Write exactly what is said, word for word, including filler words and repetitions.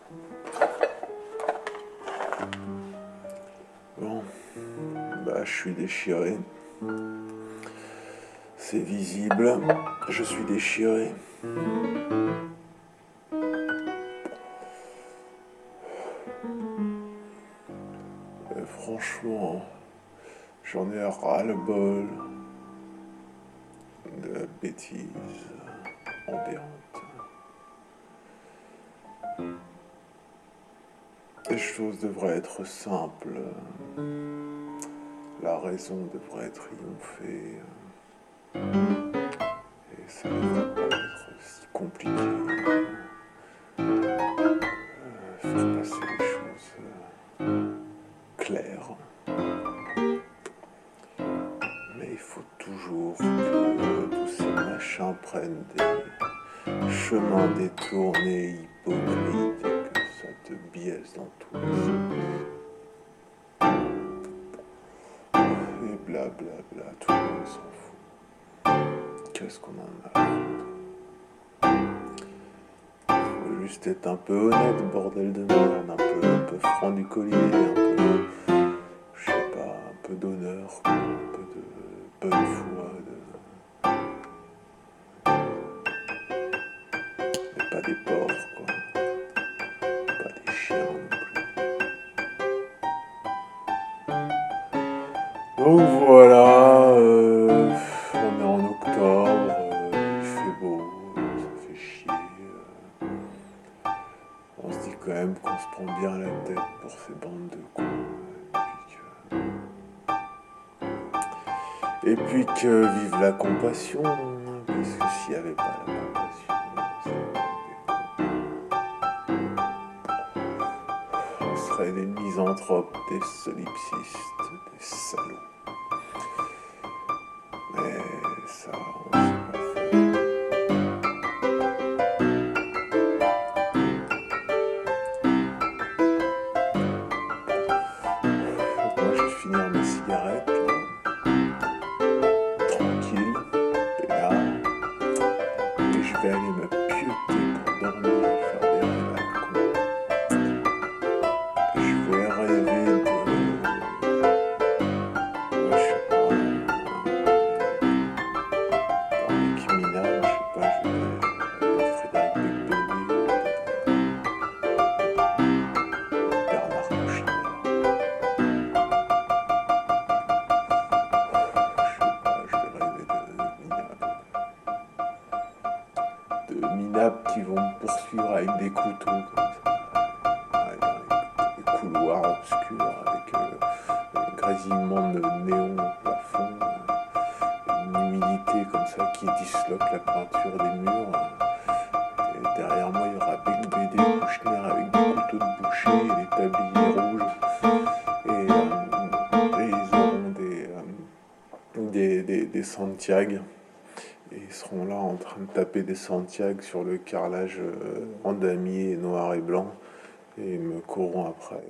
Bon, bah je suis déchiré. C'est visible, je suis déchiré. Et franchement, j'en ai ras-le-bol de la bêtise ambiante. Les choses devraient être simples. La raison devrait triompher. Et ça ne devrait pas être si compliqué. Euh, faire passer les choses euh, claires. Mais il faut toujours que tous ces machins prennent des chemins détournés, hypocrites, et que ça te biaise dans tous les sens. Et blablabla, bla bla, tout le monde s'en fout. Qu'est-ce qu'on en a à foutre? Faut juste être un peu honnête, bordel de merde, un peu, un peu franc du collier, un peu, je sais pas, un peu d'honneur, quoi, un peu de bonne foi, de... mais pas des porcs, quoi, pas des chiens non plus. Donc voilà, euh, on est en octobre, euh, il fait beau, ça fait chier. Euh, on se dit quand même qu'on se prend bien la tête pour ces bandes de cons. Et puis que vive la compassion, hein, parce que s'il n'y avait pas la compassion, on serait des misanthropes, des solipsistes, des salauds. Mais ça, on sait pas faire. Donc moi je vais finir mes cigarettes là, tranquille, et là, et je vais aller me pieuter pour dormir et faire des rêves à con. Je vais rêver de... ouais, je sais pas, par Nicki Minaj, je sais pas, je vais rêver de Frédéric Becbédé, Bernard Kouchner. De minables qui vont me poursuivre avec des couteaux comme ça, ouais, dans les, les couloirs obscurs avec euh, un grésillement de néon au plafond, euh, une humidité comme ça qui disloque la peinture des murs. Euh, et derrière moi, il y aura Becbédé, Kouchner avec des couteaux de boucher et des tabliers rouges. Et, euh, et ils auront des, euh, des, des, des Santiago. Et ils seront là en train de taper des Santiago sur le carrelage euh, en damier noir et blanc et ils me courront après.